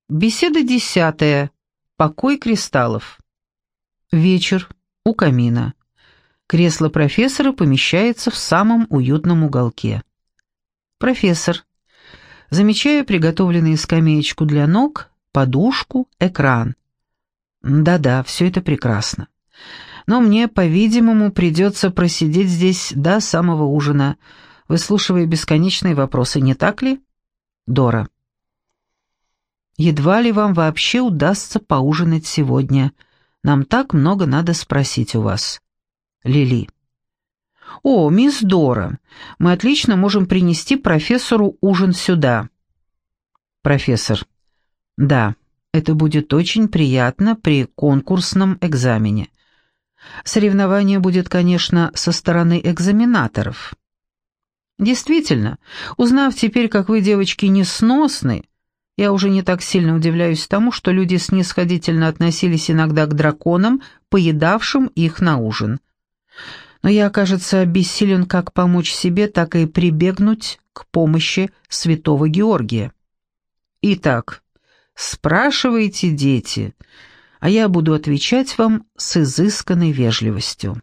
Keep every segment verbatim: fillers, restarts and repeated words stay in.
Беседа десятая. Покой кристаллов. Вечер. У камина. Кресло профессора помещается в самом уютном уголке. Профессор. Замечая приготовленную скамеечку для ног, подушку, экран. Да-да, все это прекрасно. Но мне, по-видимому, придется просидеть здесь до самого ужина, выслушивая бесконечные вопросы, не так ли? Дора. Едва ли вам вообще удастся поужинать сегодня. Нам так много надо спросить у вас. Лили. О, мисс Дора, мы отлично можем принести профессору ужин сюда. Профессор. Да, это будет очень приятно при конкурсном экзамене. Соревнование будет, конечно, со стороны экзаменаторов. Действительно, узнав теперь, как вы, девочки, несносны, я уже не так сильно удивляюсь тому, что люди снисходительно относились иногда к драконам, поедавшим их на ужин. Но я, кажется, бессилен как помочь себе, так и прибегнуть к помощи святого Георгия. Итак, спрашивайте, дети, а я буду отвечать вам с изысканной вежливостью.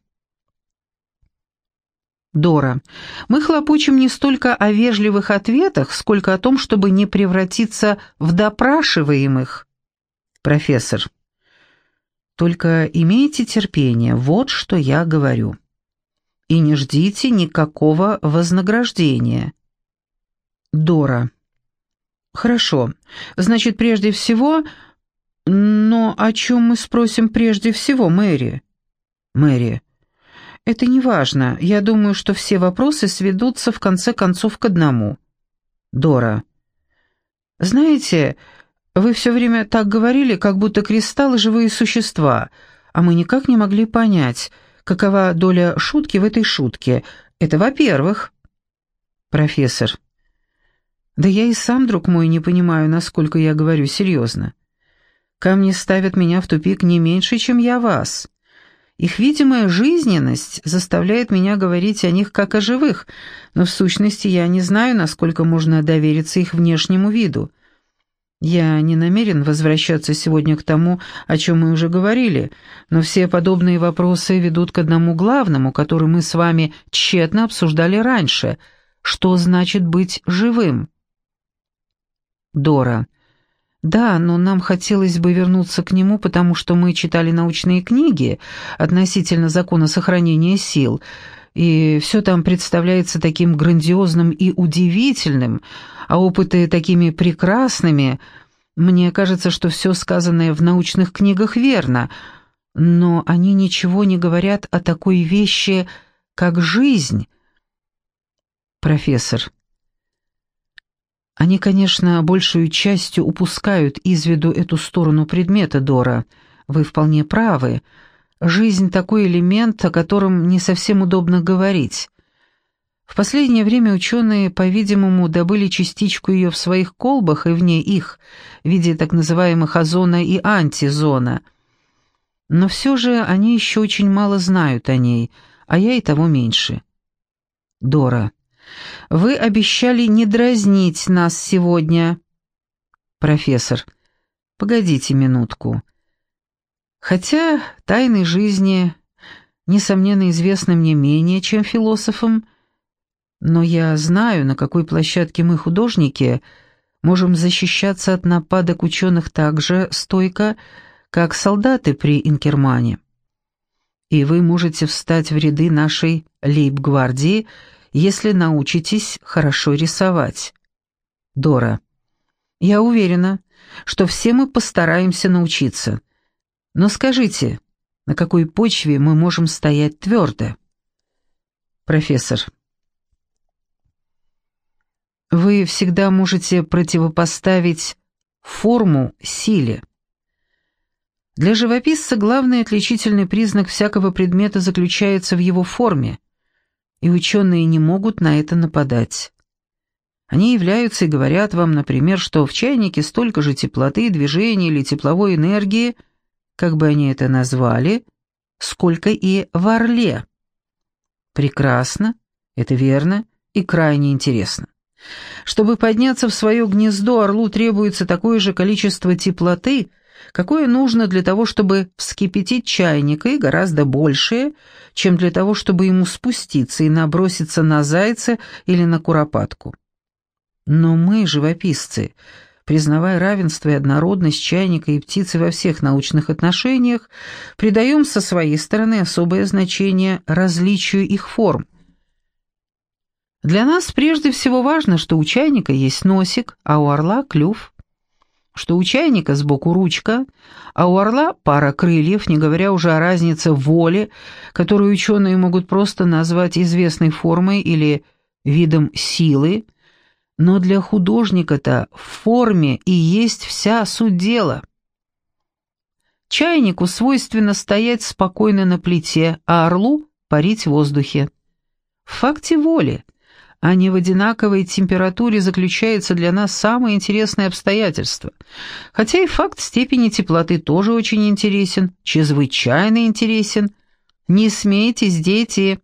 Дора, мы хлопочем не столько о вежливых ответах, сколько о том, чтобы не превратиться в допрашиваемых. Профессор. Только имейте терпение, вот что я говорю. И не ждите никакого вознаграждения. Дора. Хорошо. Значит, прежде всего... Но о чем мы спросим прежде всего, Мэри? Мэри. Это не важно. Я думаю, что все вопросы сведутся в конце концов к одному. Дора. Знаете, вы все время так говорили, как будто кристаллы — живые существа, а мы никак не могли понять, какова доля шутки в этой шутке. Это во-первых. Профессор. Да я и сам, друг мой, не понимаю, насколько я говорю серьезно. Камни ставят меня в тупик не меньше, чем я вас. Их видимая жизненность заставляет меня говорить о них как о живых, но в сущности я не знаю, насколько можно довериться их внешнему виду. Я не намерен возвращаться сегодня к тому, о чем мы уже говорили, но все подобные вопросы ведут к одному главному, который мы с вами тщетно обсуждали раньше. Что значит быть живым? Дора. Да, но нам хотелось бы вернуться к нему, потому что мы читали научные книги относительно закона сохранения сил, и все там представляется таким грандиозным и удивительным, а опыты такими прекрасными. Мне кажется, что все сказанное в научных книгах верно, но они ничего не говорят о такой вещи, как жизнь. Профессор. Они, конечно, большую частью упускают из виду эту сторону предмета, Дора. Вы вполне правы. Жизнь — такой элемент, о котором не совсем удобно говорить. В последнее время ученые, по-видимому, добыли частичку ее в своих колбах и вне их, в виде так называемых озона и антизона. Но все же они еще очень мало знают о ней, а я и того меньше. Дора. Вы обещали не дразнить нас сегодня. Профессор. Погодите минутку. Хотя тайны жизни, несомненно, известны мне менее, чем философам, но я знаю, на какой площадке мы, художники, можем защищаться от нападок ученых так же стойко, как солдаты при Инкермане. И вы можете встать в ряды нашей лейб-гвардии, если научитесь хорошо рисовать. Дора. Я уверена, что все мы постараемся научиться. Но скажите, на какой почве мы можем стоять твердо? Профессор. Вы всегда можете противопоставить форму силе. Для живописца главный отличительный признак всякого предмета заключается в его форме, и ученые не могут на это нападать. Они являются и говорят вам, например, что в чайнике столько же теплоты, движения или тепловой энергии, как бы они это назвали, сколько и в орле. Прекрасно, это верно и крайне интересно. Чтобы подняться в свое гнездо, орлу требуется такое же количество теплоты, какое нужно для того, чтобы вскипятить чайник, и гораздо большее, чем для того, чтобы ему спуститься и наброситься на зайца или на куропатку. Но мы, живописцы, признавая равенство и однородность чайника и птицы во всех научных отношениях, придаем со своей стороны особое значение различию их форм. Для нас прежде всего важно, что у чайника есть носик, а у орла — клюв, что у чайника сбоку ручка, а у орла пара крыльев, не говоря уже о разнице в воле, которую ученые могут просто назвать известной формой или видом силы, но для художника-то в форме и есть вся суть дела. Чайнику свойственно стоять спокойно на плите, а орлу — парить в воздухе. В факте воли, а не в одинаковой температуре, заключается для нас самое интересное обстоятельство. Хотя и факт степени теплоты тоже очень интересен, чрезвычайно интересен. Не смейтесь, дети.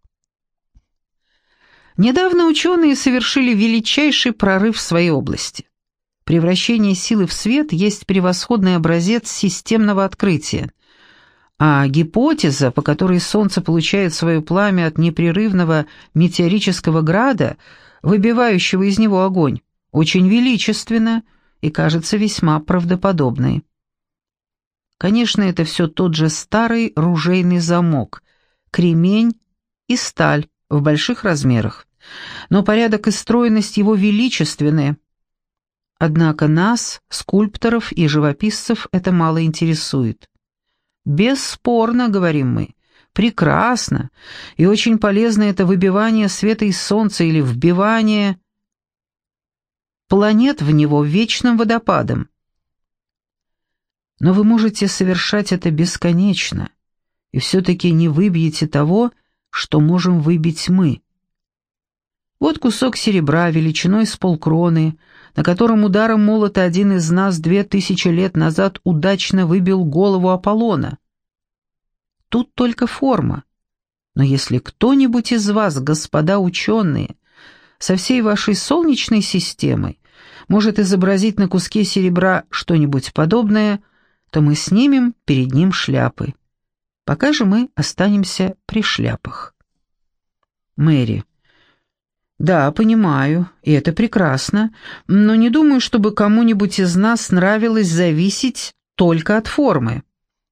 Недавно ученые совершили величайший прорыв в своей области. Превращение силы в свет есть превосходный образец системного открытия. А гипотеза, по которой Солнце получает свое пламя от непрерывного метеорического града, выбивающего из него огонь, очень величественна и кажется весьма правдоподобной. Конечно, это все тот же старый ружейный замок, кремень и сталь в больших размерах, но порядок и стройность его величественны. Однако нас, скульпторов и живописцев, это мало интересует. Бесспорно, говорим мы, прекрасно, и очень полезно это выбивание света из Солнца или вбивание планет в него вечным водопадом. Но вы можете совершать это бесконечно, и все-таки не выбьете того, что можем выбить мы. Вот кусок серебра величиной с полкроны, на котором ударом молота один из нас две тысячи лет назад удачно выбил голову Аполлона. Тут только форма. Но если кто-нибудь из вас, господа ученые, со всей вашей солнечной системой может изобразить на куске серебра что-нибудь подобное, то мы снимем перед ним шляпы. Пока же мы останемся при шляпах. Мэри. Да, понимаю, и это прекрасно, но не думаю, чтобы кому-нибудь из нас нравилось зависеть только от формы.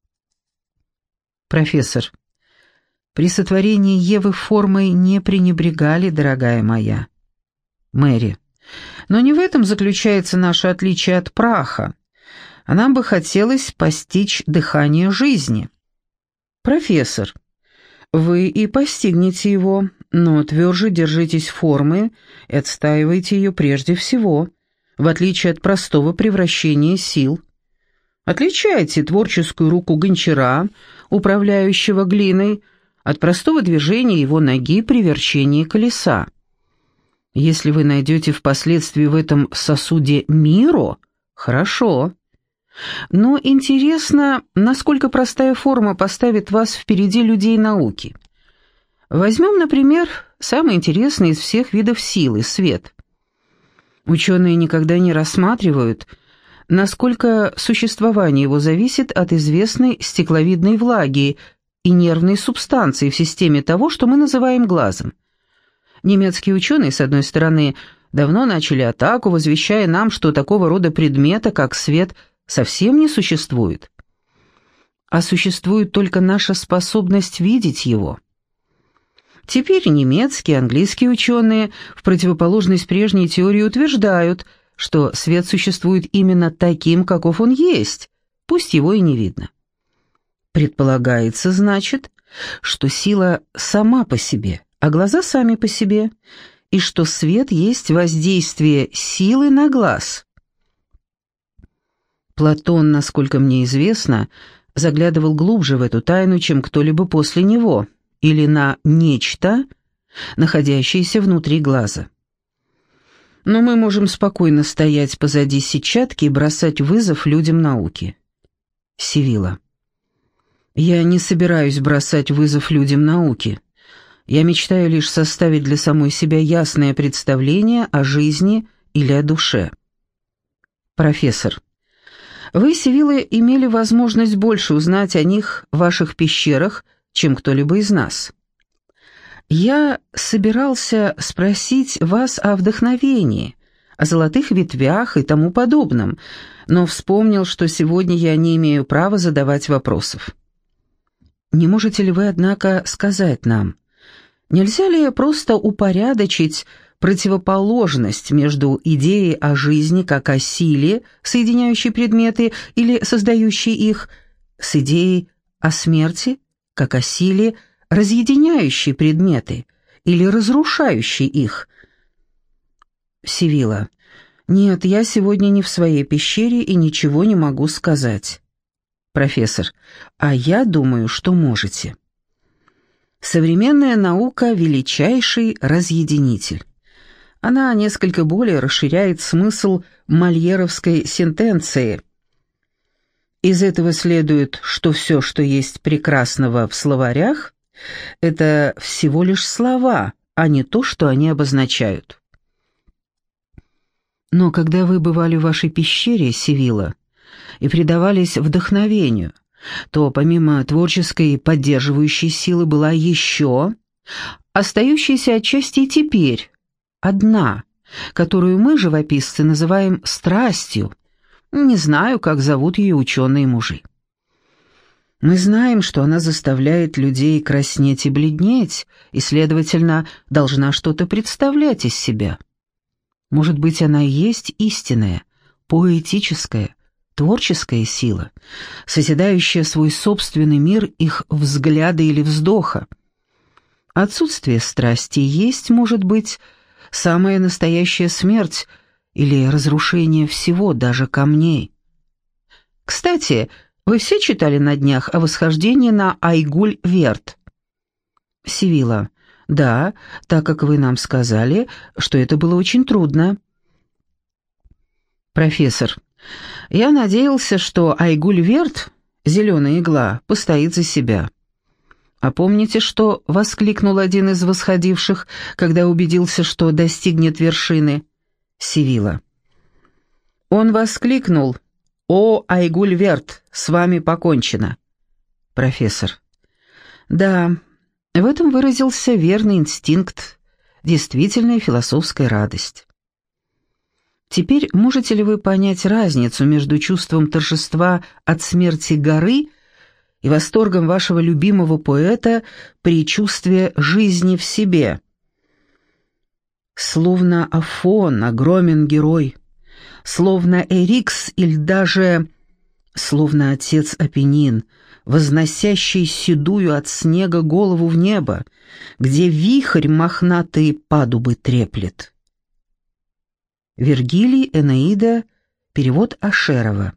Профессор. При сотворении Евы формой не пренебрегали, дорогая моя. Мэри. Но не в этом заключается наше отличие от праха, а нам бы хотелось постичь дыхание жизни. Профессор. Вы и постигнете его, но тверже держитесь формы и отстаивайте ее прежде всего, в отличие от простого превращения сил. Отличайте творческую руку гончара, управляющего глиной, от простого движения его ноги при верчении колеса. Если вы найдете впоследствии в этом сосуде миру, хорошо. Но интересно, насколько простая форма поставит вас впереди людей науки. Возьмем, например, самый интересный из всех видов силы — свет. Ученые никогда не рассматривают, насколько существование его зависит от известной стекловидной влаги и нервной субстанции в системе того, что мы называем глазом. Немецкие ученые, с одной стороны, давно начали атаку, возвещая нам, что такого рода предмета, как свет, совсем не существует. А существует только наша способность видеть его. Теперь немецкие и английские ученые, в противоположность прежней теории, утверждают, что свет существует именно таким, каков он есть, пусть его и не видно. Предполагается, значит, что сила сама по себе, а глаза сами по себе, и что свет есть воздействие силы на глаз. Платон, насколько мне известно, заглядывал глубже в эту тайну, чем кто-либо после него, или на нечто, находящееся внутри глаза. Но мы можем спокойно стоять позади сетчатки и бросать вызов людям науки. Севилла. Я не собираюсь бросать вызов людям науки. Я мечтаю лишь составить для самой себя ясное представление о жизни или о душе. Профессор, вы, Севилла, имели возможность больше узнать о них в ваших пещерах, чем кто-либо из нас. Я собирался спросить вас о вдохновении, о золотых ветвях и тому подобном, но вспомнил, что сегодня я не имею права задавать вопросов. Не можете ли вы, однако, сказать нам, нельзя ли просто упорядочить противоположность между идеей о жизни как о силе, соединяющей предметы или создающей их, с идеей о смерти как о силе, разъединяющей предметы или разрушающей их? Севилла. Нет, я сегодня не в своей пещере и ничего не могу сказать. Профессор. А я думаю, что можете. Современная наука — величайший разъединитель. Она несколько более расширяет смысл мольеровской сентенции. Из этого следует, что все, что есть прекрасного в словарях, это всего лишь слова, а не то, что они обозначают. Но когда вы бывали в вашей пещере, Севилла, и предавались вдохновению, то помимо творческой и поддерживающей силы была еще остающаяся отчасти и теперь одна, которую мы, живописцы, называем страстью. Не знаю, как зовут ее ученые-мужи. Мы знаем, что она заставляет людей краснеть и бледнеть, и, следовательно, должна что-то представлять из себя. Может быть, она и есть истинная, поэтическая, творческая сила, созидающая свой собственный мир их взгляда или вздоха. Отсутствие страсти есть, может быть, самая настоящая смерть или разрушение всего, даже камней. Кстати, вы все читали на днях о восхождении на Айгуль-Верт? Севилла. Да, так как вы нам сказали, что это было очень трудно. Профессор. Я надеялся, что Айгуль-Верт, зеленая игла, постоит за себя. А помните, что воскликнул один из восходивших, когда убедился, что достигнет вершины? Севилла. Он воскликнул: «О, Айгуль-Верт, с вами покончено». Профессор. Да, в этом выразился верный инстинкт, действительная философская радость. Теперь можете ли вы понять разницу между чувством торжества от смерти горы и восторгом вашего любимого поэта при чувстве жизни в себе? Словно Афон, огромен герой, словно Эрикс или даже словно отец Апеннин, возносящий седую от снега голову в небо, где вихрь мохнатые падубы треплет. Вергилий, Энеида, перевод Ашерова.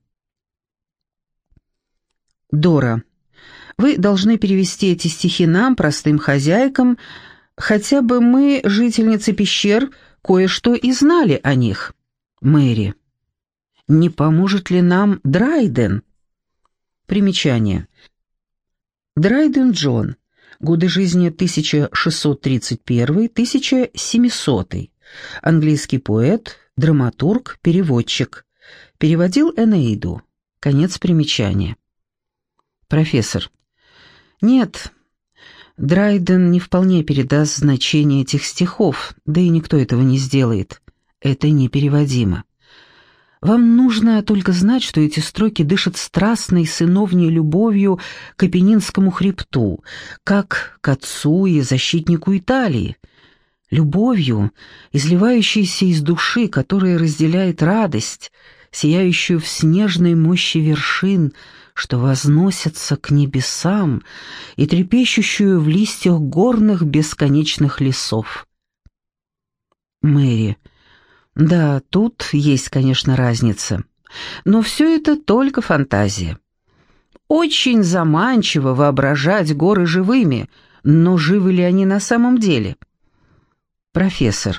Дора, вы должны перевести эти стихи нам, простым хозяйкам, хотя бы мы, жительницы пещер, кое-что и знали о них. Мэри. Не поможет ли нам Драйден? Примечание. Драйден Джон. Годы жизни тысяча шестьсот тридцать первый — тысяча семисотый. Английский поэт, драматург, переводчик. Переводил Энеиду. Конец примечания. Профессор. Нет, Драйден не вполне передаст значение этих стихов, да и никто этого не сделает. Это непереводимо. Вам нужно только знать, что эти строки дышат страстной сыновней любовью к Апеннинскому хребту, как к отцу и защитнику Италии. Любовью, изливающейся из души, которая разделяет радость, сияющую в снежной мощи вершин, что возносятся к небесам, и трепещущую в листьях горных бесконечных лесов. Мэри. Да, тут есть, конечно, разница. Но все это только фантазия. Очень заманчиво воображать горы живыми, но живы ли они на самом деле? Профессор.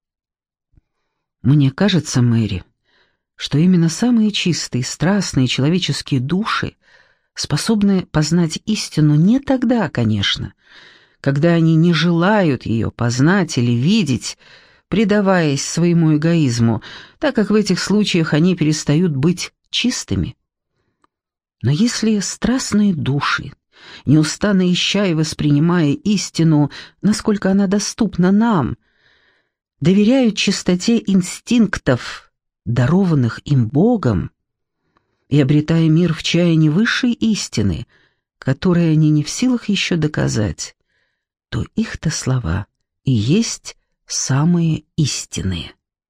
Мне кажется, Мэри, что именно самые чистые, страстные человеческие души способны познать истину не тогда, конечно, когда они не желают ее познать или видеть, предаваясь своему эгоизму, так как в этих случаях они перестают быть чистыми. Но если страстные души, неустанно ища и воспринимая истину, насколько она доступна нам, доверяют чистоте инстинктов, дарованных им Богом, и обретая мир в чаянии высшей истины, которые они не в силах еще доказать, то их-то слова и есть самые истинные.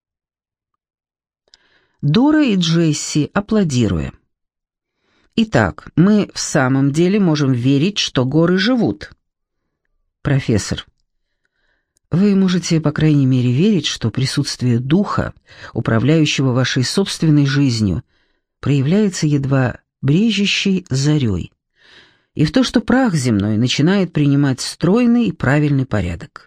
Дора и Джесси, аплодируя. Итак, мы в самом деле можем верить, что горы живут. Профессор. Вы можете, по крайней мере, верить, что присутствие духа, управляющего вашей собственной жизнью, проявляется едва брежущей зарей, и в то, что прах земной начинает принимать стройный и правильный порядок.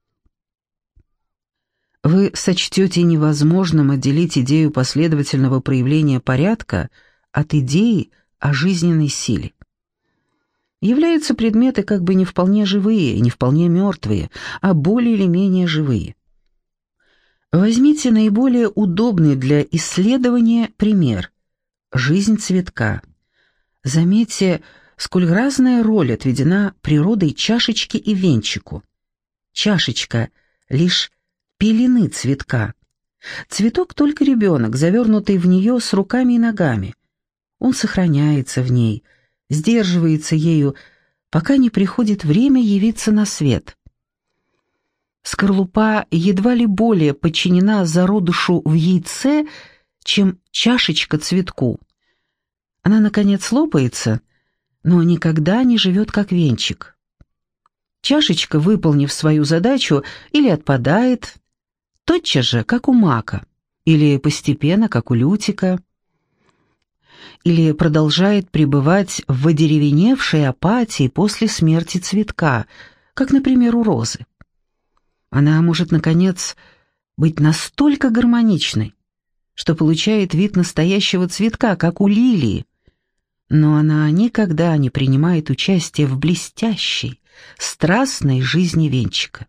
Вы сочтете невозможным отделить идею последовательного проявления порядка от идеи о жизненной силе. Являются предметы как бы не вполне живые и не вполне мертвые, а более или менее живые. Возьмите наиболее удобный для исследования пример – жизнь цветка. Заметьте, сколь разная роль отведена природой чашечке и венчику. Чашечка – лишь пелены цветка. Цветок только ребенок, завернутый в нее с руками и ногами. Он сохраняется в ней, сдерживается ею, пока не приходит время явиться на свет. Скорлупа едва ли более подчинена зародышу в яйце, чем чашечка цветку. Она, наконец, лопается, но никогда не живет как венчик. Чашечка, выполнив свою задачу, или отпадает, тотчас же, как у мака, или постепенно, как у лютика, или продолжает пребывать в одеревеневшей апатии после смерти цветка, как, например, у розы. Она может, наконец, быть настолько гармоничной, что получает вид настоящего цветка, как у лилии, но она никогда не принимает участия в блестящей, страстной жизни венчика.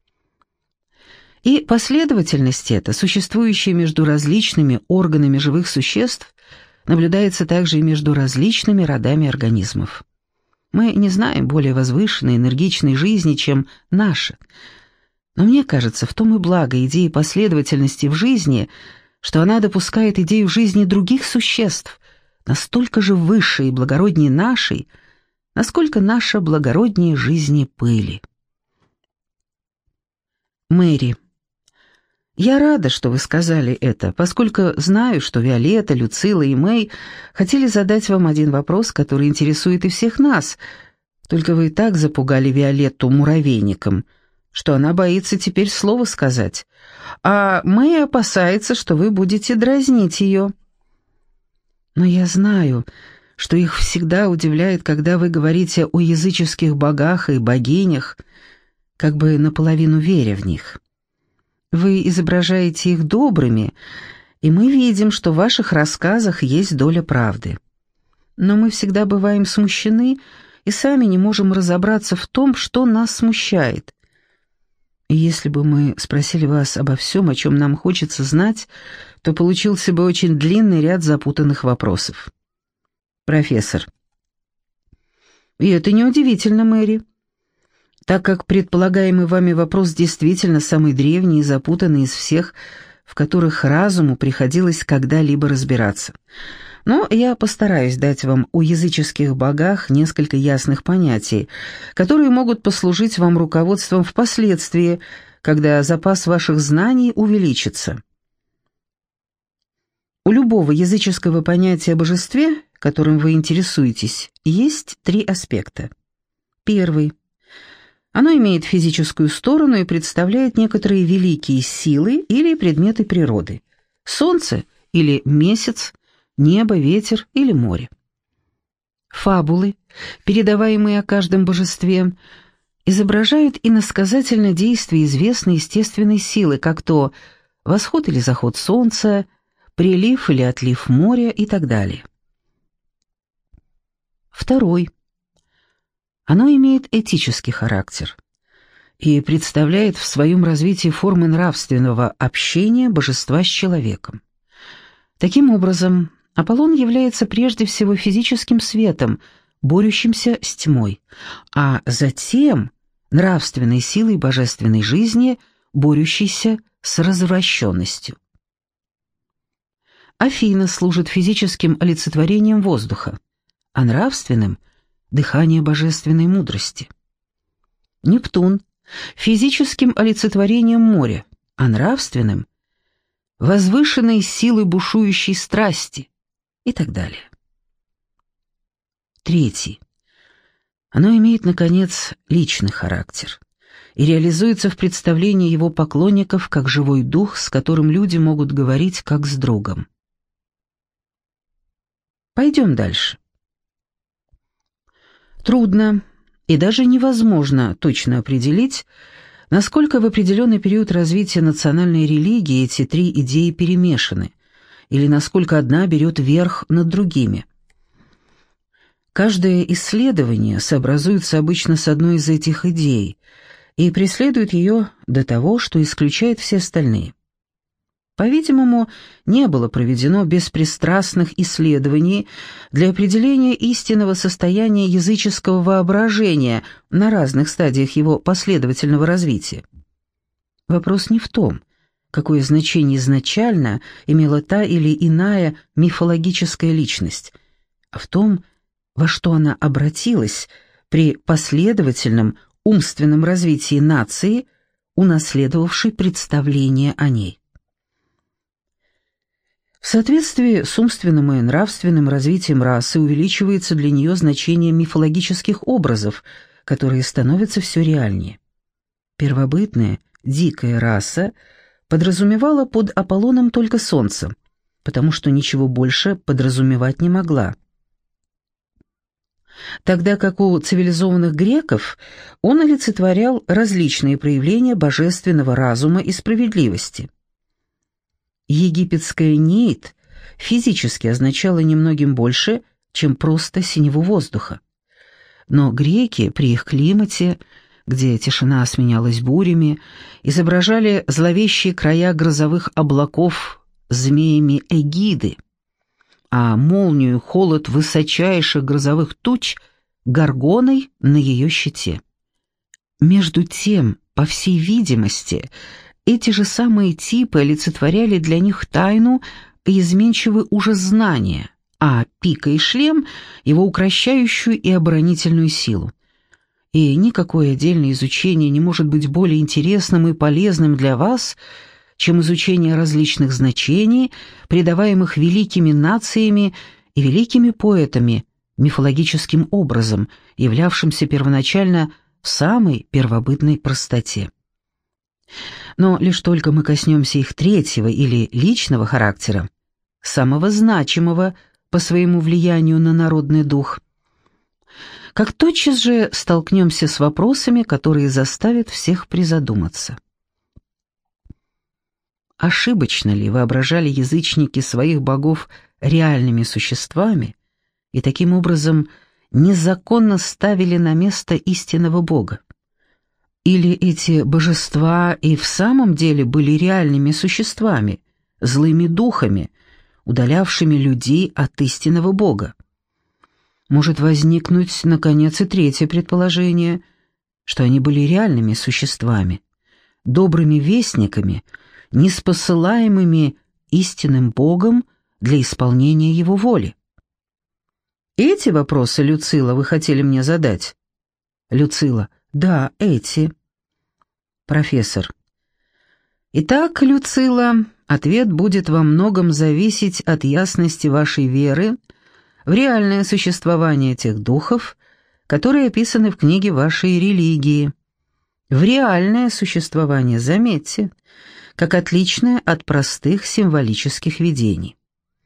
И последовательность эта, существующая между различными органами живых существ, наблюдается также и между различными родами организмов. Мы не знаем более возвышенной, энергичной жизни, чем наша. Но мне кажется, в том и благо идеи последовательности в жизни, что она допускает идею жизни других существ, настолько же выше и благороднее нашей, насколько наша благороднее жизни пыли. Мэри. Я рада, что вы сказали это, поскольку знаю, что Виолетта, Люцила и Мэй хотели задать вам один вопрос, который интересует и всех нас. Только вы так запугали Виолетту муравейником, что она боится теперь слова сказать. А Мэй опасается, что вы будете дразнить ее. Но я знаю, что их всегда удивляет, когда вы говорите о языческих богах и богинях, как бы наполовину веря в них. Вы изображаете их добрыми, и мы видим, что в ваших рассказах есть доля правды. Но мы всегда бываем смущены и сами не можем разобраться в том, что нас смущает. И если бы мы спросили вас обо всем, о чем нам хочется знать, то получился бы очень длинный ряд запутанных вопросов. Профессор. И это неудивительно, Мэри, так как предполагаемый вами вопрос действительно самый древний и запутанный из всех, в которых разуму приходилось когда-либо разбираться. Но я постараюсь дать вам о языческих богах несколько ясных понятий, которые могут послужить вам руководством впоследствии, когда запас ваших знаний увеличится. У любого языческого понятия о божестве, которым вы интересуетесь, есть три аспекта. Первый. Оно имеет физическую сторону и представляет некоторые великие силы или предметы природы. Солнце или месяц, небо, ветер или море. Фабулы, передаваемые о каждом божестве, изображают иносказательно действие известной естественной силы, как то восход или заход солнца, прилив или отлив моря и так далее. Второй. Оно имеет этический характер, и представляет в своем развитии формы нравственного общения божества с человеком. Таким образом, Аполлон является прежде всего физическим светом, борющимся с тьмой, а затем нравственной силой божественной жизни, борющейся с развращенностью. Афина служит физическим олицетворением воздуха, а нравственным – дыхание божественной мудрости. Нептун – физическим олицетворением моря, а нравственным – возвышенной силы бушующей страсти и так далее. Третий. Оно имеет, наконец, личный характер и реализуется в представлении его поклонников как живой дух, с которым люди могут говорить как с другом. Пойдем дальше. Трудно и даже невозможно точно определить, насколько в определенный период развития национальной религии эти три идеи перемешаны, или насколько одна берет верх над другими. Каждое исследование сообразуется обычно с одной из этих идей и преследует ее до того, что исключает все остальные. По-видимому, не было проведено беспристрастных исследований для определения истинного состояния языческого воображения на разных стадиях его последовательного развития. Вопрос не в том, какое значение изначально имела та или иная мифологическая личность, а в том, во что она обратилась при последовательном умственном развитии нации, унаследовавшей представление о ней. В соответствии с умственным и нравственным развитием расы увеличивается для нее значение мифологических образов, которые становятся все реальнее. Первобытная, дикая раса подразумевала под Аполлоном только солнце, потому что ничего больше подразумевать не могла. Тогда как у цивилизованных греков он олицетворял различные проявления божественного разума и справедливости. Египетская нейт физически означала немногим больше, чем просто синеву воздуха. Но греки при их климате, где тишина сменялась бурями, изображали зловещие края грозовых облаков змеями эгиды, а молнию холод высочайших грозовых туч горгоной на ее щите. Между тем, по всей видимости, эти же самые типы олицетворяли для них тайну и изменчивый ужас знания, а пика и шлем — его укращающую и оборонительную силу. И никакое отдельное изучение не может быть более интересным и полезным для вас, чем изучение различных значений, придаваемых великими нациями и великими поэтами, мифологическим образом, являвшимся первоначально в самой первобытной простоте. Но лишь только мы коснемся их третьего или личного характера, самого значимого по своему влиянию на народный дух, как тотчас же столкнемся с вопросами, которые заставят всех призадуматься. Ошибочно ли воображали язычники своих богов реальными существами и таким образом незаконно ставили на место истинного Бога? Или эти божества и в самом деле были реальными существами, злыми духами, удалявшими людей от истинного Бога? Может возникнуть, наконец, и третье предположение, что они были реальными существами, добрыми вестниками, ниспосылаемыми истинным Богом для исполнения Его воли. Эти вопросы, Люцила, вы хотели мне задать? Люцила: да, эти. Профессор: итак, Люцила, ответ будет во многом зависеть от ясности вашей веры в реальное существование тех духов, которые описаны в книге вашей религии. В реальное существование, заметьте, как отличное от простых символических видений.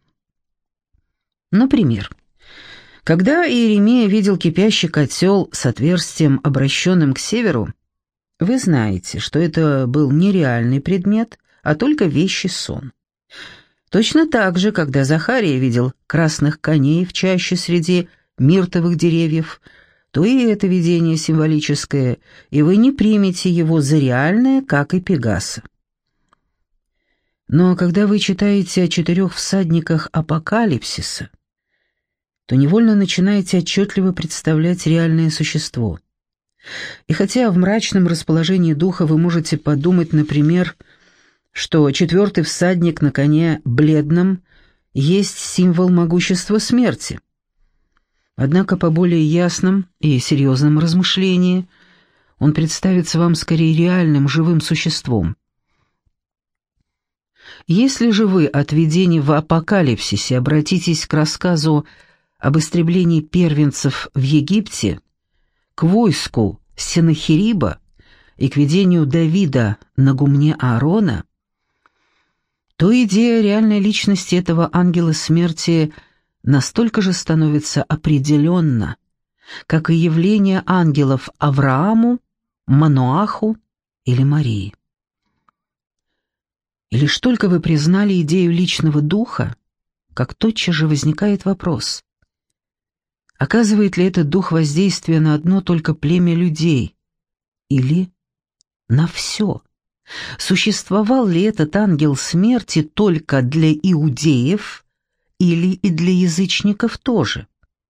Например, когда Иеремия видел кипящий котел с отверстием, обращенным к северу, вы знаете, что это был не реальный предмет, а только вещий сон. Точно так же, когда Захария видел красных коней в чаще среди миртовых деревьев, то и это видение символическое, и вы не примете его за реальное, как и Пегаса. Но когда вы читаете о четырех всадниках апокалипсиса, то невольно начинаете отчетливо представлять реальное существо. И хотя в мрачном расположении духа вы можете подумать, например, что четвертый всадник на коне бледном есть символ могущества смерти, однако по более ясным и серьезным размышлениям он представится вам скорее реальным живым существом. Если же вы от видений в апокалипсисе обратитесь к рассказу об истреблении первенцев в Египте, к войску Сенахериба и к видению Давида на гумне Аарона, то идея реальной личности этого ангела смерти настолько же становится определенна, как и явление ангелов Аврааму, Маноаху или Марии. И лишь только вы признали идею личного духа, как тотчас же возникает вопрос: оказывает ли этот дух воздействие на одно только племя людей или на все? Существовал ли этот ангел смерти только для иудеев или и для язычников тоже?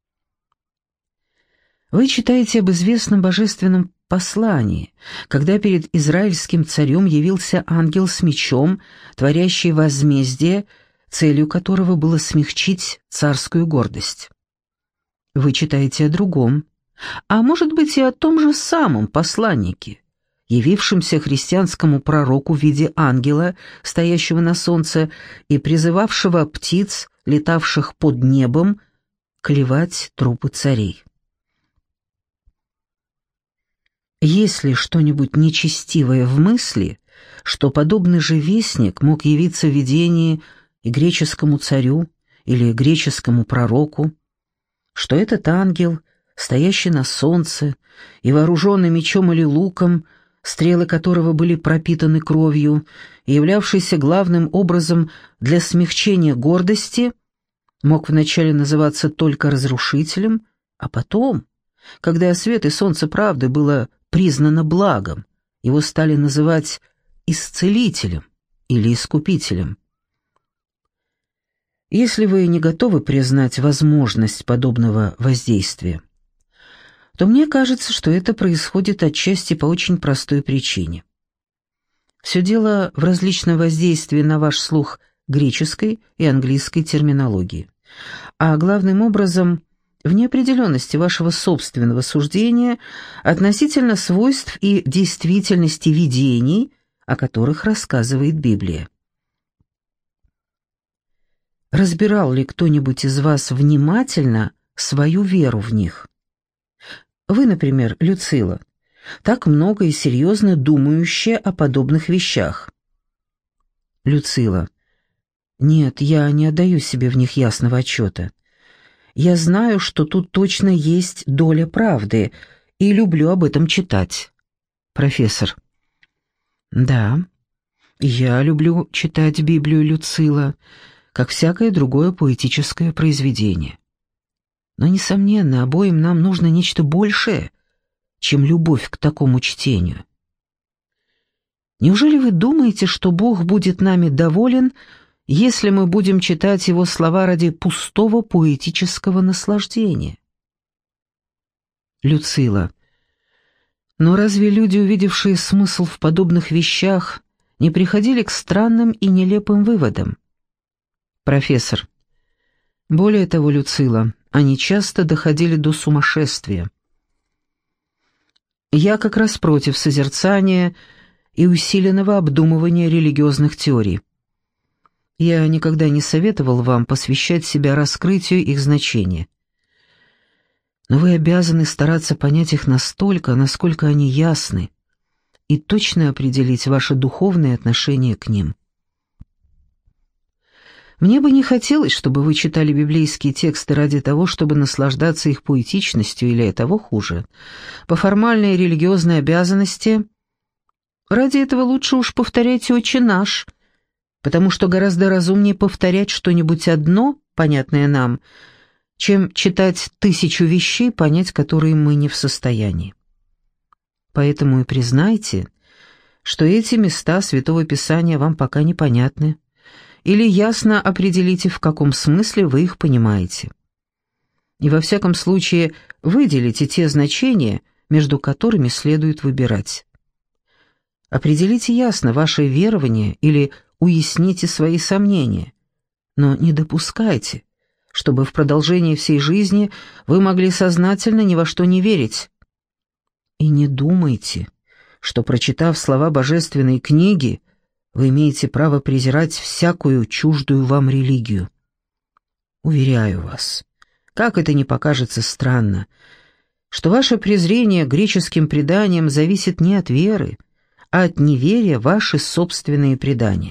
Вы читаете об известном божественном послании, когда перед израильским царем явился ангел с мечом, творящий возмездие, целью которого было смягчить царскую гордость. Вы читаете о другом, а может быть и о том же самом посланнике, явившемся христианскому пророку в виде ангела, стоящего на солнце, и призывавшего птиц, летавших под небом, клевать трупы царей. Есть ли что-нибудь нечестивое в мысли, что подобный же вестник мог явиться в видении и греческому царю или греческому пророку, что этот ангел, стоящий на солнце и вооруженный мечом или луком, стрелы которого были пропитаны кровью, и являвшийся главным образом для смягчения гордости, мог вначале называться только разрушителем, а потом, когда свет и солнце правды было признано благом, его стали называть исцелителем или искупителем. Если вы не готовы признать возможность подобного воздействия, то мне кажется, что это происходит отчасти по очень простой причине. Все дело в различном воздействии на ваш слух греческой и английской терминологии, а главным образом в неопределенности вашего собственного суждения относительно свойств и действительности видений, о которых рассказывает Библия. Разбирал ли кто-нибудь из вас внимательно свою веру в них? Вы, например, Люцила, так много и серьезно думающая о подобных вещах. Люцила: нет, я не отдаю себе в них ясного отчета. Я знаю, что тут точно есть доля правды, и люблю об этом читать. Профессор: да, я люблю читать Библию, Люцила, как всякое другое поэтическое произведение. Но, несомненно, обоим нам нужно нечто большее, чем любовь к такому чтению. Неужели вы думаете, что Бог будет нами доволен, если мы будем читать Его слова ради пустого поэтического наслаждения? Люцила: но разве люди, увидевшие смысл в подобных вещах, не приходили к странным и нелепым выводам? Профессор: более того, Люцила, они часто доходили до сумасшествия. Я как раз против созерцания и усиленного обдумывания религиозных теорий. Я никогда не советовал вам посвящать себя раскрытию их значения. Но вы обязаны стараться понять их настолько, насколько они ясны, и точно определить ваше духовное отношение к ним. Мне бы не хотелось, чтобы вы читали библейские тексты ради того, чтобы наслаждаться их поэтичностью или, того хуже, по формальной религиозной обязанности. Ради этого лучше уж повторяйте «Отче наш», потому что гораздо разумнее повторять что-нибудь одно, понятное нам, чем читать тысячу вещей, понять которые мы не в состоянии. Поэтому и признайте, что эти места Святого Писания вам пока непонятны, или ясно определите, в каком смысле вы их понимаете. И во всяком случае выделите те значения, между которыми следует выбирать. Определите ясно ваше верование или уясните свои сомнения, но не допускайте, чтобы в продолжении всей жизни вы могли сознательно ни во что не верить. И не думайте, что, прочитав слова божественной книги, вы имеете право презирать всякую чуждую вам религию. Уверяю вас, как это ни покажется странно, что ваше презрение к греческим преданиям зависит не от веры, а от неверия в ваши собственные предания.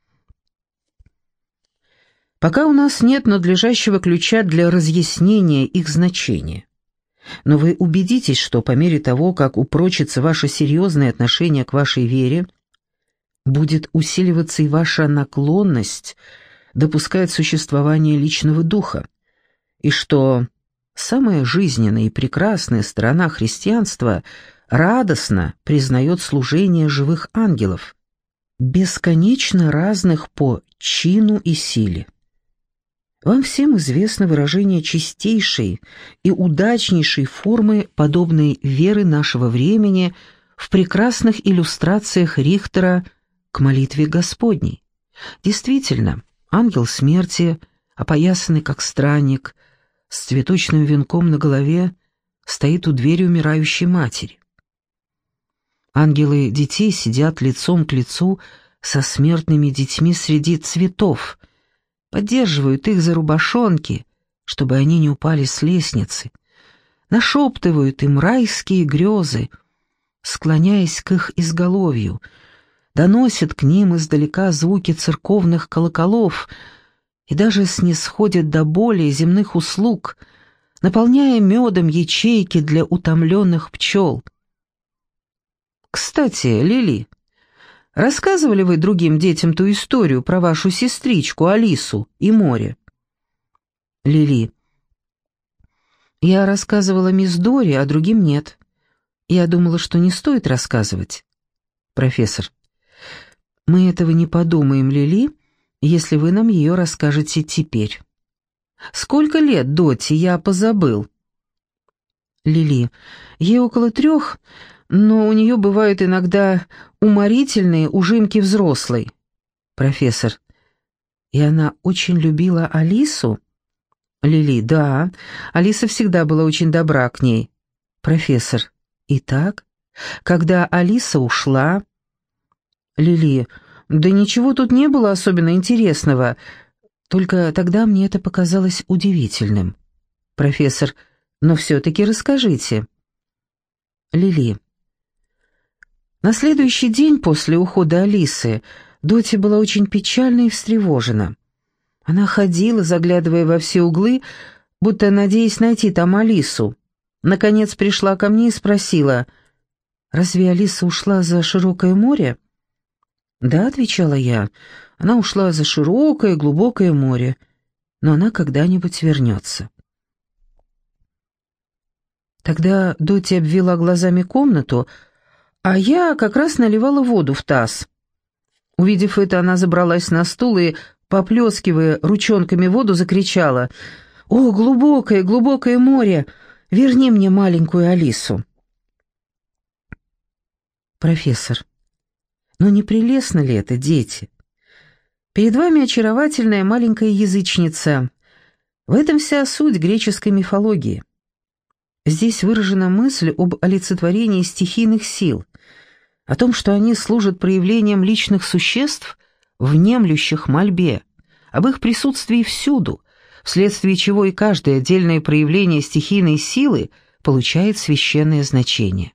Пока у нас нет надлежащего ключа для разъяснения их значения, но вы убедитесь, что по мере того, как упрочится ваше серьезное отношение к вашей вере, будет усиливаться и ваша наклонность допускать существование личного духа, и что самая жизненная и прекрасная сторона христианства радостно признает служение живых ангелов, бесконечно разных по чину и силе. Вам всем известно выражение чистейшей и удачнейшей формы подобной веры нашего времени в прекрасных иллюстрациях Рихтера к молитве Господней. Действительно, ангел смерти, опоясанный как странник, с цветочным венком на голове, стоит у двери умирающей матери. Ангелы детей сидят лицом к лицу со смертными детьми среди цветов, поддерживают их за рубашонки, чтобы они не упали с лестницы, нашептывают им райские грезы, склоняясь к их изголовью, доносят к ним издалека звуки церковных колоколов и даже снисходят до более земных услуг, наполняя медом ячейки для утомленных пчел. Кстати, Лили, рассказывали вы другим детям ту историю про вашу сестричку Алису и море? Лили: я рассказывала мисс Дори, а другим нет. Я думала, что не стоит рассказывать. Профессор: мы этого не подумаем, Лили, если вы нам ее расскажете теперь. Сколько лет Доти, я позабыл. Лили: ей около трех, но у нее бывают иногда уморительные ужимки взрослой. Профессор: и она очень любила Алису? Лили: да, Алиса всегда была очень добра к ней. Профессор: итак, когда Алиса ушла... Лили: да ничего тут не было особенно интересного, только тогда мне это показалось удивительным. Профессор: но все-таки расскажите. Лили: на следующий день после ухода Алисы Доти была очень печальна и встревожена. Она ходила, заглядывая во все углы, будто надеясь найти там Алису. Наконец пришла ко мне и спросила: «Разве Алиса ушла за широкое море?» «Да», — отвечала я, — «она ушла за широкое глубокое море, но она когда-нибудь вернется». Тогда Доти обвела глазами комнату, а я как раз наливала воду в таз. Увидев это, она забралась на стул и, поплескивая ручонками воду, закричала: «О, глубокое, глубокое море! Верни мне маленькую Алису!» Профессор: но не прелестно ли это, дети? Перед вами очаровательная маленькая язычница. В этом вся суть греческой мифологии. Здесь выражена мысль об олицетворении стихийных сил, о том, что они служат проявлением личных существ, внемлющих мольбе, об их присутствии всюду, вследствие чего и каждое отдельное проявление стихийной силы получает священное значение.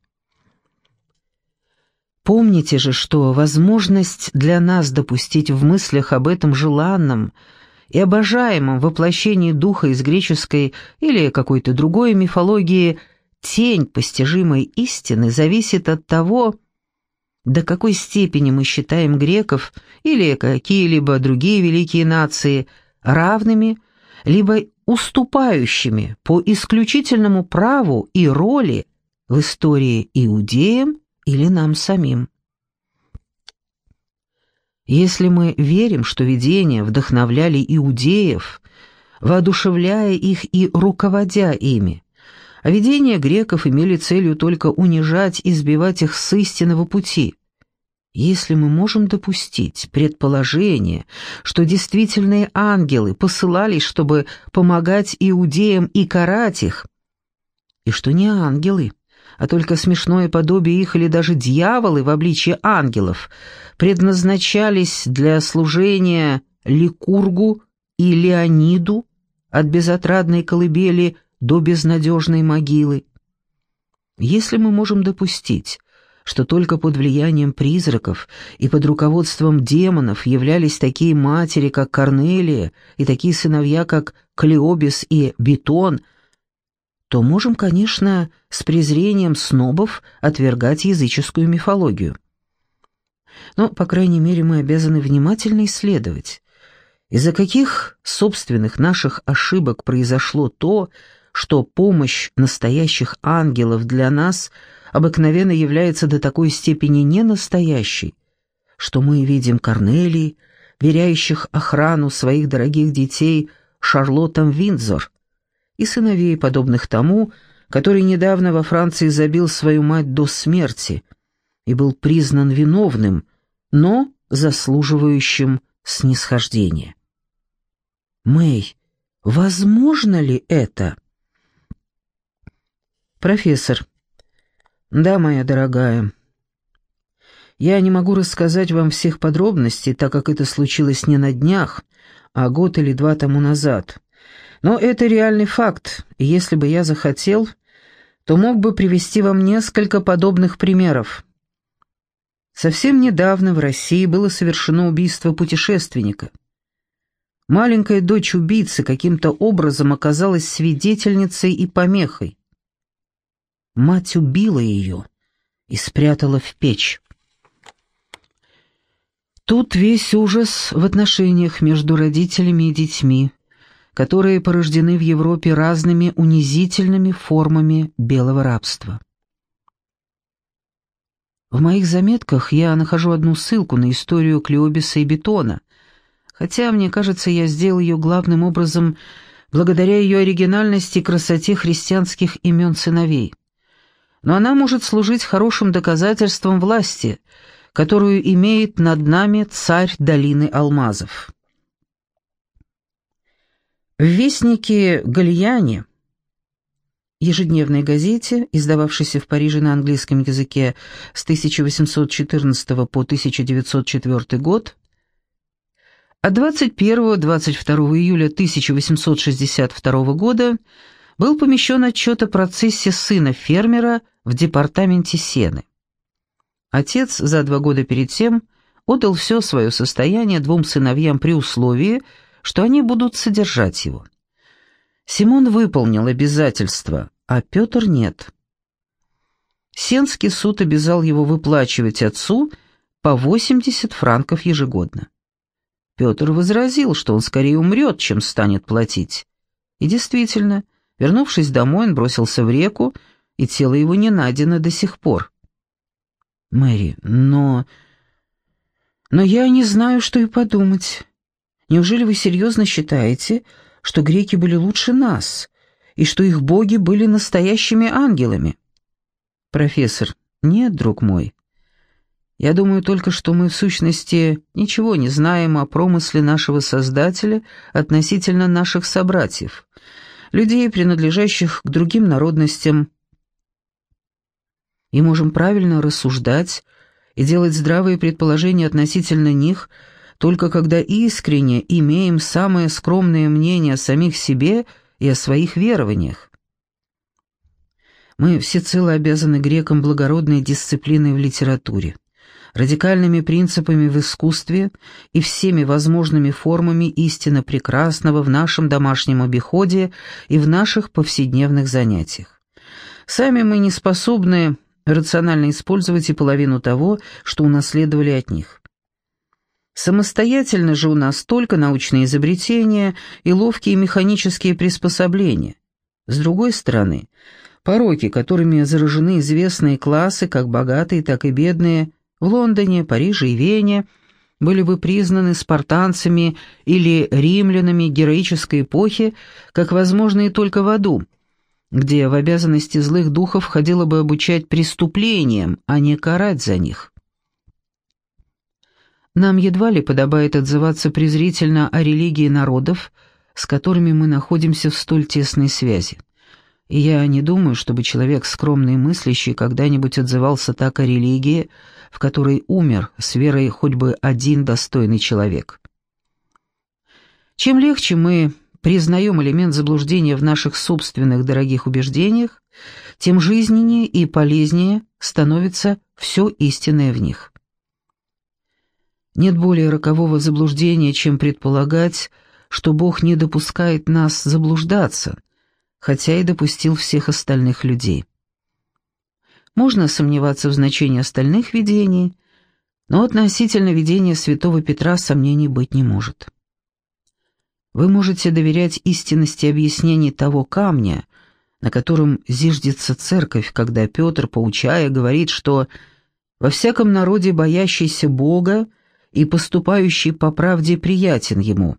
Помните же, что возможность для нас допустить в мыслях об этом желанном и обожаемом воплощении духа из греческой или какой-то другой мифологии тень постижимой истины зависит от того, до какой степени мы считаем греков или какие-либо другие великие нации равными, либо уступающими по исключительному праву и роли в истории иудеям или нам самим. Если мы верим, что видения вдохновляли иудеев, воодушевляя их и руководя ими, а видения греков имели целью только унижать и сбивать их с истинного пути, если мы можем допустить предположение, что действительные ангелы посылались, чтобы помогать иудеям и карать их, и что не ангелы, а только смешное подобие их или даже дьяволы в обличье ангелов предназначались для служения Ликургу и Леониду от безотрадной колыбели до безнадежной могилы. Если мы можем допустить, что только под влиянием призраков и под руководством демонов являлись такие матери, как Корнелия, и такие сыновья, как Клеобис и Бетон, то можем, конечно, с презрением снобов отвергать языческую мифологию. Но, по крайней мере, мы обязаны внимательно исследовать, из-за каких собственных наших ошибок произошло то, что помощь настоящих ангелов для нас обыкновенно является до такой степени ненастоящей, что мы видим Корнелий, веряющих охрану своих дорогих детей Шарлоттам Виндзор, и сыновей, подобных тому, который недавно во Франции забил свою мать до смерти и был признан виновным, но заслуживающим снисхождения. Мэй, возможно ли это? Профессор. Да, моя дорогая. Я не могу рассказать вам всех подробностей, так как это случилось не на днях, а год или два тому назад. Но это реальный факт, и если бы я захотел, то мог бы привести вам несколько подобных примеров. Совсем недавно в России было совершено убийство путешественника. Маленькая дочь убийцы каким-то образом оказалась свидетельницей и помехой. Мать убила ее и спрятала в печь. Тут весь ужас в отношениях между родителями и детьми, которые порождены в Европе разными унизительными формами белого рабства. В моих заметках я нахожу одну ссылку на историю Клеобиса и Бетона, хотя, мне кажется, я сделал ее главным образом благодаря ее оригинальности и красоте христианских имен сыновей. Но она может служить хорошим доказательством власти, которую имеет над нами царь долины алмазов. В «Вестнике Галлиане», ежедневной газете, издававшейся в Париже на английском языке с тысяча восемьсот четырнадцатого по тысяча девятьсот четвёртый год, от двадцать первого — двадцать второго июля тысяча восемьсот шестьдесят второго года был помещен отчет о процессе сына фермера в департаменте Сены. Отец за два года перед тем отдал все свое состояние двум сыновьям при условии, что они будут содержать его. Симон выполнил обязательства, а Петр нет. Сенский суд обязал его выплачивать отцу по восемьдесят франков ежегодно. Петр возразил, что он скорее умрет, чем станет платить. И действительно, вернувшись домой, он бросился в реку, и тело его не найдено до сих пор. Мэри, но... Но я не знаю, что и подумать. Неужели вы серьезно считаете, что греки были лучше нас, и что их боги были настоящими ангелами? Профессор, нет, друг мой. Я думаю только, что мы в сущности ничего не знаем о промысле нашего Создателя относительно наших собратьев, людей, принадлежащих к другим народностям, и можем правильно рассуждать и делать здравые предположения относительно них, только когда искренне имеем самое скромное мнение о самих себе и о своих верованиях. Мы всецело обязаны грекам благородной дисциплиной в литературе, радикальными принципами в искусстве и всеми возможными формами истинно прекрасного в нашем домашнем обиходе и в наших повседневных занятиях. Сами мы не способны рационально использовать и половину того, что унаследовали от них. Самостоятельно же у нас только научные изобретения и ловкие механические приспособления. С другой стороны, пороки, которыми заражены известные классы, как богатые, так и бедные, в Лондоне, Париже и Вене, были бы признаны спартанцами или римлянами героической эпохи как возможные только в аду, где в обязанности злых духов входило бы обучать преступлениям, а не карать за них. Нам едва ли подобает отзываться презрительно о религии народов, с которыми мы находимся в столь тесной связи. И я не думаю, чтобы человек скромный и мыслящий когда-нибудь отзывался так о религии, в которой умер с верой хоть бы один достойный человек. Чем легче мы признаем элемент заблуждения в наших собственных дорогих убеждениях, тем жизненнее и полезнее становится все истинное в них. Нет более рокового заблуждения, чем предполагать, что Бог не допускает нас заблуждаться, хотя и допустил всех остальных людей. Можно сомневаться в значении остальных видений, но относительно видения святого Петра сомнений быть не может. Вы можете доверять истинности объяснений того камня, на котором зиждется церковь, когда Петр, поучая, говорит, что «во всяком народе боящийся Бога и поступающий по правде приятен ему».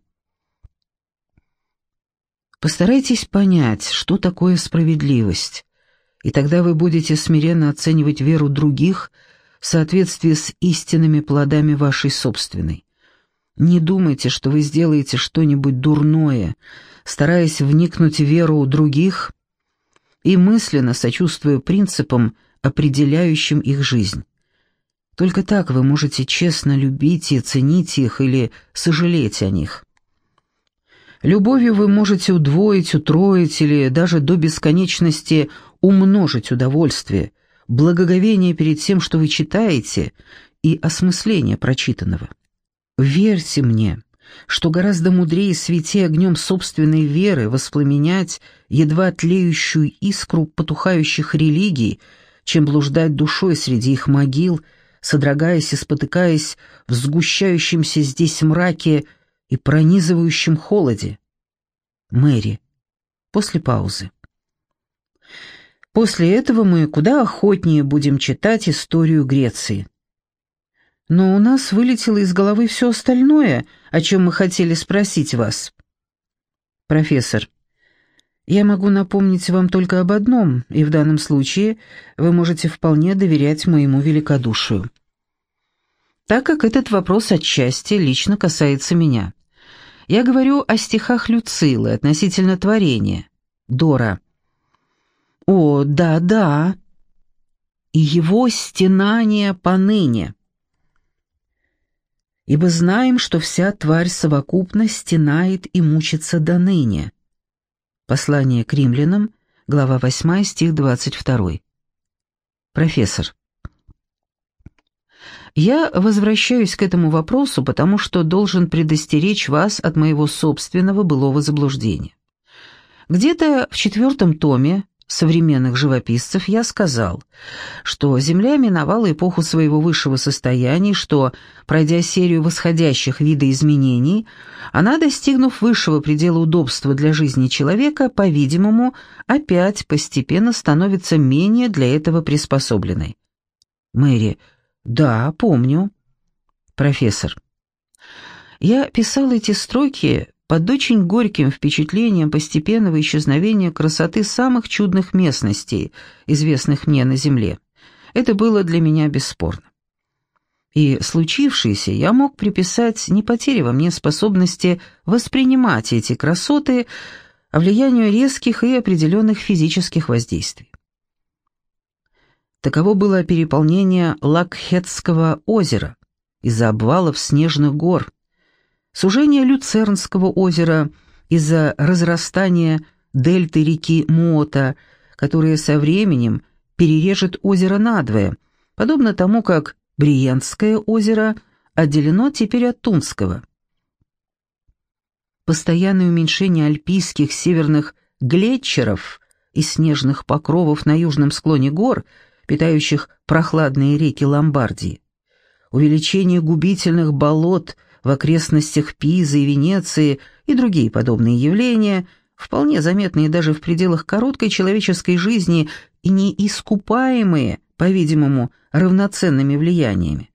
Постарайтесь понять, что такое справедливость, и тогда вы будете смиренно оценивать веру других в соответствии с истинными плодами вашей собственной. Не думайте, что вы сделаете что-нибудь дурное, стараясь вникнуть в веру других и мысленно сочувствуя принципам, определяющим их жизнь. Только так вы можете честно любить и ценить их или сожалеть о них. Любовью вы можете удвоить, утроить или даже до бесконечности умножить удовольствие, благоговение перед тем, что вы читаете, и осмысление прочитанного. Верьте мне, что гораздо мудрее свети огнем собственной веры воспламенять едва тлеющую искру потухающих религий, чем блуждать душой среди их могил, содрогаясь и спотыкаясь в сгущающемся здесь мраке и пронизывающем холоде. Мэри. После паузы. После этого мы куда охотнее будем читать историю Греции. Но у нас вылетело из головы все остальное, о чем мы хотели спросить вас. Профессор, я могу напомнить вам только об одном, и в данном случае вы можете вполне доверять моему великодушию. Так как этот вопрос отчасти лично касается меня. Я говорю о стихах Люцилы относительно творения. Дора. О, да-да. И его стенания поныне. Ибо знаем, что вся тварь совокупно стенает и мучится доныне. Послание к римлянам, глава восьмая, стих двадцать второй. Профессор. Я возвращаюсь к этому вопросу, потому что должен предостеречь вас от моего собственного былого заблуждения. Где-то в четвертом томе современных живописцев я сказал, что Земля миновала эпоху своего высшего состояния, что, пройдя серию восходящих видоизменений, она, достигнув высшего предела удобства для жизни человека, по-видимому, опять постепенно становится менее для этого приспособленной. Мэри. Да, помню. Профессор. Я писал эти строки под очень горьким впечатлением постепенного исчезновения красоты самых чудных местностей, известных мне на Земле. Это было для меня бесспорно. И случившееся я мог приписать не потере во мне способности воспринимать эти красоты, а влиянию резких и определенных физических воздействий. Таково было переполнение Лакхедского озера из-за обвалов снежных гор, сужение Люцернского озера из-за разрастания дельты реки Муота, которая со временем перережет озеро надвое, подобно тому, как Бриентское озеро отделено теперь от Тунского. Постоянное уменьшение альпийских северных глетчеров и снежных покровов на южном склоне гор, питающих прохладные реки Ломбардии, увеличение губительных болот в окрестностях Пизы и Венеции и другие подобные явления, вполне заметные даже в пределах короткой человеческой жизни и неискупаемые, по-видимому, равноценными влияниями.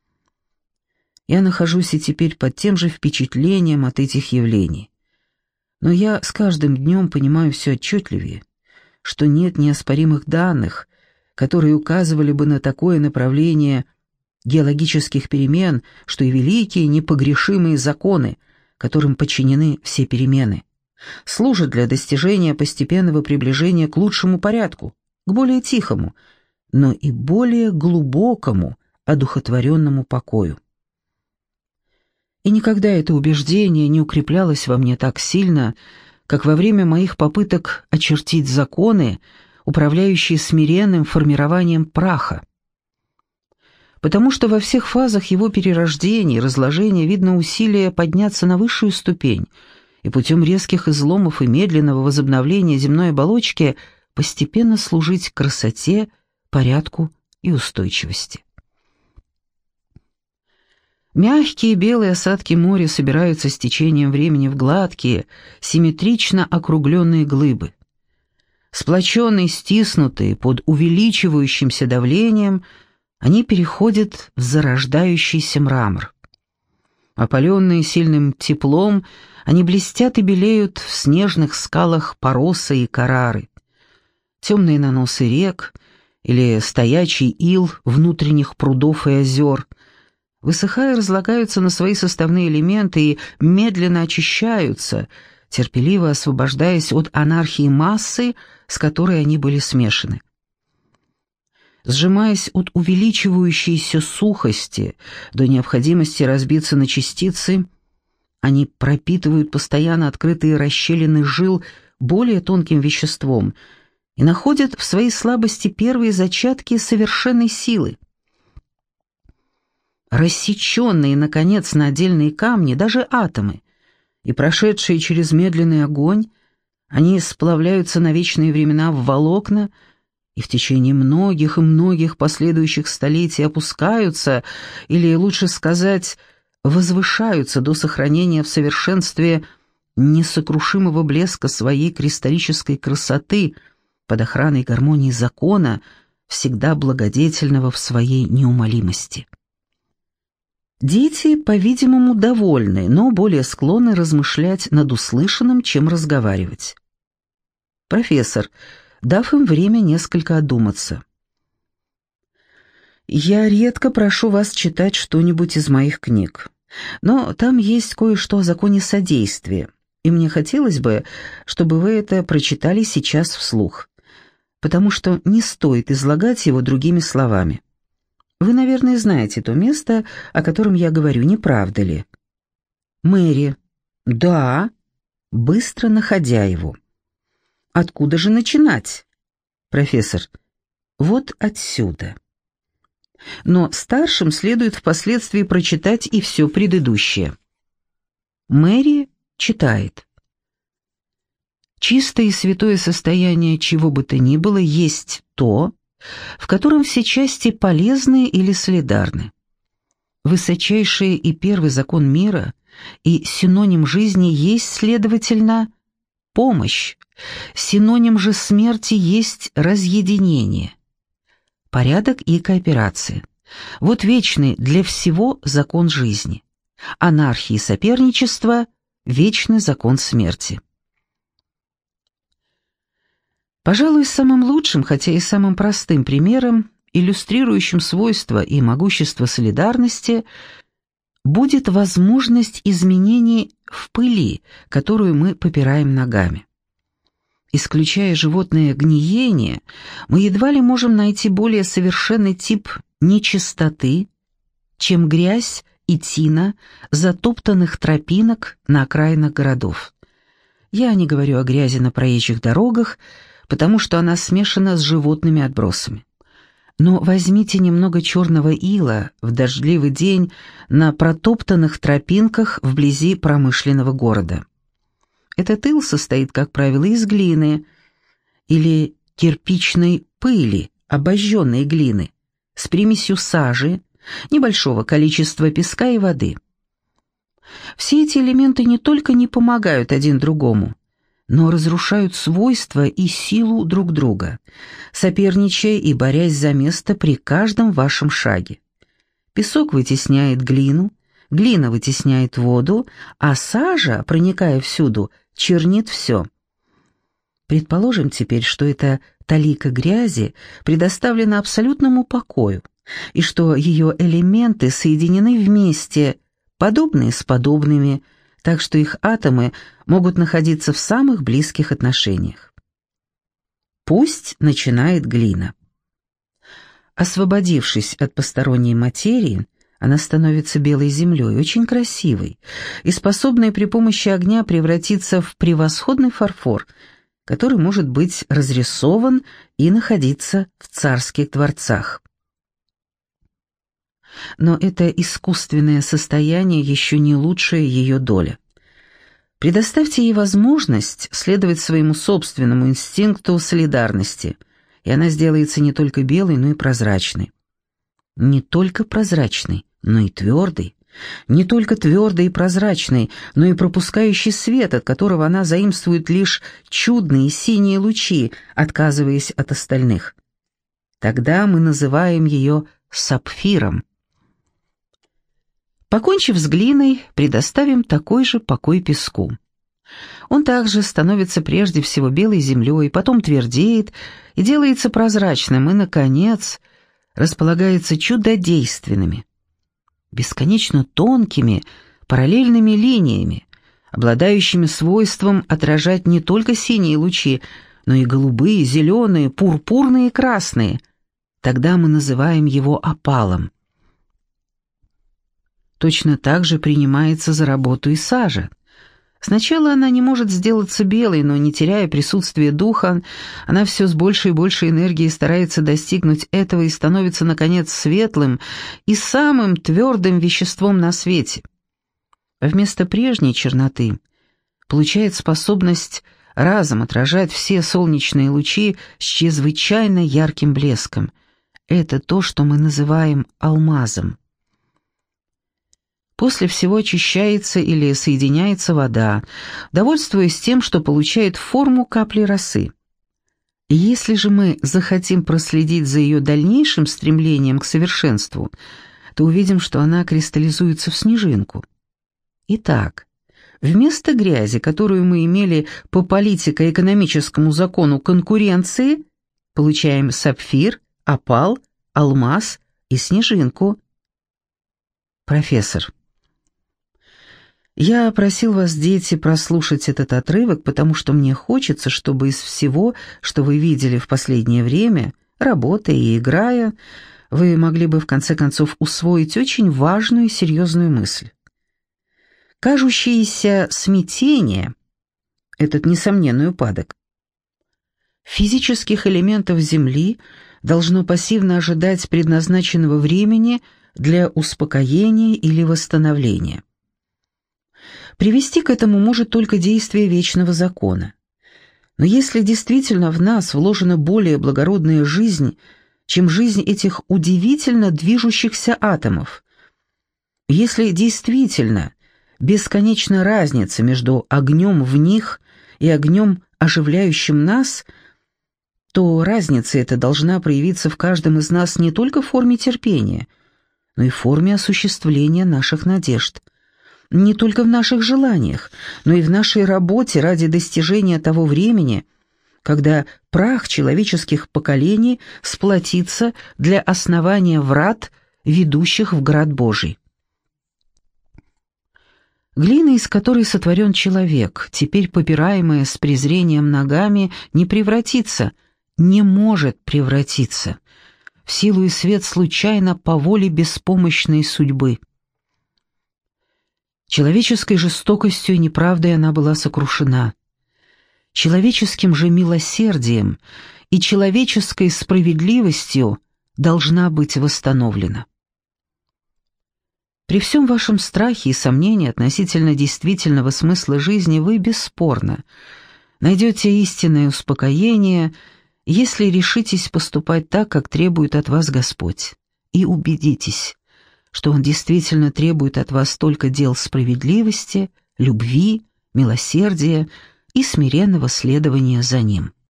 Я нахожусь и теперь под тем же впечатлением от этих явлений. Но я с каждым днем понимаю все отчетливее, что нет неоспоримых данных, которые указывали бы на такое направление геологических перемен, что и великие непогрешимые законы, которым подчинены все перемены, служат для достижения постепенного приближения к лучшему порядку, к более тихому, но и более глубокому, одухотворенному покою. И никогда это убеждение не укреплялось во мне так сильно, как во время моих попыток очертить законы, управляющие смиренным формированием праха. Потому что во всех фазах его перерождения и разложения видно усилие подняться на высшую ступень, и путем резких изломов и медленного возобновления земной оболочки постепенно служить красоте, порядку и устойчивости. Мягкие белые осадки моря собираются с течением времени в гладкие, симметрично округленные глыбы. Сплоченные, стиснутые под увеличивающимся давлением, они переходят в зарождающийся мрамор. Опаленные сильным теплом, они блестят и белеют в снежных скалах Пороса и Карары. Темные наносы рек или стоячий ил внутренних прудов и озер, высыхая, разлагаются на свои составные элементы и медленно очищаются, терпеливо освобождаясь от анархии массы, с которой они были смешаны. Сжимаясь от увеличивающейся сухости до необходимости разбиться на частицы, они пропитывают постоянно открытые расщелины жил более тонким веществом и находят в своей слабости первые зачатки совершенной силы. Рассеченные, наконец, на отдельные камни, даже атомы, и прошедшие через медленный огонь, они сплавляются на вечные времена в волокна и в течение многих и многих последующих столетий опускаются, или, лучше сказать, возвышаются до сохранения в совершенстве несокрушимого блеска своей кристаллической красоты под охраной гармонии закона, всегда благодетельного в своей неумолимости. Дети, по-видимому, довольны, но более склонны размышлять над услышанным, чем разговаривать. Профессор, дав им время несколько одуматься: «Я редко прошу вас читать что-нибудь из моих книг, но там есть кое-что о законе содействия, и мне хотелось бы, чтобы вы это прочитали сейчас вслух, потому что не стоит излагать его другими словами. Вы, наверное, знаете то место, о котором я говорю, не правда ли?» Мэри: «Да», быстро находя его. «Откуда же начинать?» Профессор: «Вот отсюда». Но старшим следует впоследствии прочитать и все предыдущее. Мэри читает. «Чистое и святое состояние чего бы то ни было есть то, в котором все части полезны или солидарны. Высочайший и первый закон мира и синоним жизни есть, следовательно, помощь, синоним же смерти есть разъединение, порядок и кооперация. Вот вечный для всего закон жизни, анархии и соперничества – вечный закон смерти». Пожалуй, самым лучшим, хотя и самым простым примером, иллюстрирующим свойства и могущество солидарности, будет возможность изменений в пыли, которую мы попираем ногами. Исключая животное гниение, мы едва ли можем найти более совершенный тип нечистоты, чем грязь и тина затоптанных тропинок на окраинах городов. Я не говорю о грязи на проезжих дорогах, потому что она смешана с животными отбросами. Но возьмите немного черного ила в дождливый день на протоптанных тропинках вблизи промышленного города. Этот ил состоит, как правило, из глины или кирпичной пыли, обожженной глины, с примесью сажи, небольшого количества песка и воды. Все эти элементы не только не помогают один другому, но разрушают свойства и силу друг друга, соперничая и борясь за место при каждом вашем шаге. Песок вытесняет глину, глина вытесняет воду, а сажа, проникая всюду, чернит все. Предположим теперь, что эта талика грязи предоставлена абсолютному покою, и что ее элементы соединены вместе, подобные с подобными, так что их атомы могут находиться в самых близких отношениях. Пусть начинает глина. Освободившись от посторонней материи, она становится белой землей, очень красивой, и способной при помощи огня превратиться в превосходный фарфор, который может быть разрисован и находиться в царских дворцах. Но это искусственное состояние еще не лучшая ее доля. Предоставьте ей возможность следовать своему собственному инстинкту солидарности, и она сделается не только белой, но и прозрачной. Не только прозрачной, но и твердой. Не только твердой и прозрачной, но и пропускающей свет, от которого она заимствует лишь чудные синие лучи, отказываясь от остальных. Тогда мы называем ее сапфиром. Покончив с глиной, предоставим такой же покой песку. Он также становится прежде всего белой землей, потом твердеет и делается прозрачным, и, наконец, располагается чудодейственными, бесконечно тонкими, параллельными линиями, обладающими свойством отражать не только синие лучи, но и голубые, зеленые, пурпурные и красные. Тогда мы называем его опалом. Точно так же принимается за работу и сажа. Сначала она не может сделаться белой, но, не теряя присутствия духа, она все с большей и большей энергией старается достигнуть этого и становится, наконец, светлым и самым твердым веществом на свете. Вместо прежней черноты получает способность разом отражать все солнечные лучи с чрезвычайно ярким блеском. Это то, что мы называем алмазом. После всего очищается или соединяется вода, довольствуясь тем, что получает форму капли росы. Если же мы захотим проследить за ее дальнейшим стремлением к совершенству, то увидим, что она кристаллизуется в снежинку. Итак, вместо грязи, которую мы имели по политико-экономическому закону конкуренции, получаем сапфир, опал, алмаз и снежинку. Профессор. Я просил вас, дети, прослушать этот отрывок, потому что мне хочется, чтобы из всего, что вы видели в последнее время, работая и играя, вы могли бы в конце концов усвоить очень важную и серьезную мысль. Кажущееся смятение, этот несомненный упадок, физических элементов Земли должно пассивно ожидать предназначенного времени для успокоения или восстановления. Привести к этому может только действие вечного закона. Но если действительно в нас вложена более благородная жизнь, чем жизнь этих удивительно движущихся атомов, если действительно бесконечна разница между огнем в них и огнем, оживляющим нас, то разница эта должна проявиться в каждом из нас не только в форме терпения, но и в форме осуществления наших надежд. Не только в наших желаниях, но и в нашей работе ради достижения того времени, когда прах человеческих поколений сплотится для основания врат, ведущих в град Божий. Глина, из которой сотворен человек, теперь попираемая с презрением ногами, не превратится, не может превратиться, в силу и свет случайно по воле беспомощной судьбы. Человеческой жестокостью и неправдой она была сокрушена. Человеческим же милосердием и человеческой справедливостью должна быть восстановлена. При всем вашем страхе и сомнении относительно действительного смысла жизни вы, бесспорно, найдете истинное успокоение, если решитесь поступать так, как требует от вас Господь, и убедитесь, что он действительно требует от вас только дел справедливости, любви, милосердия и смиренного следования за ним.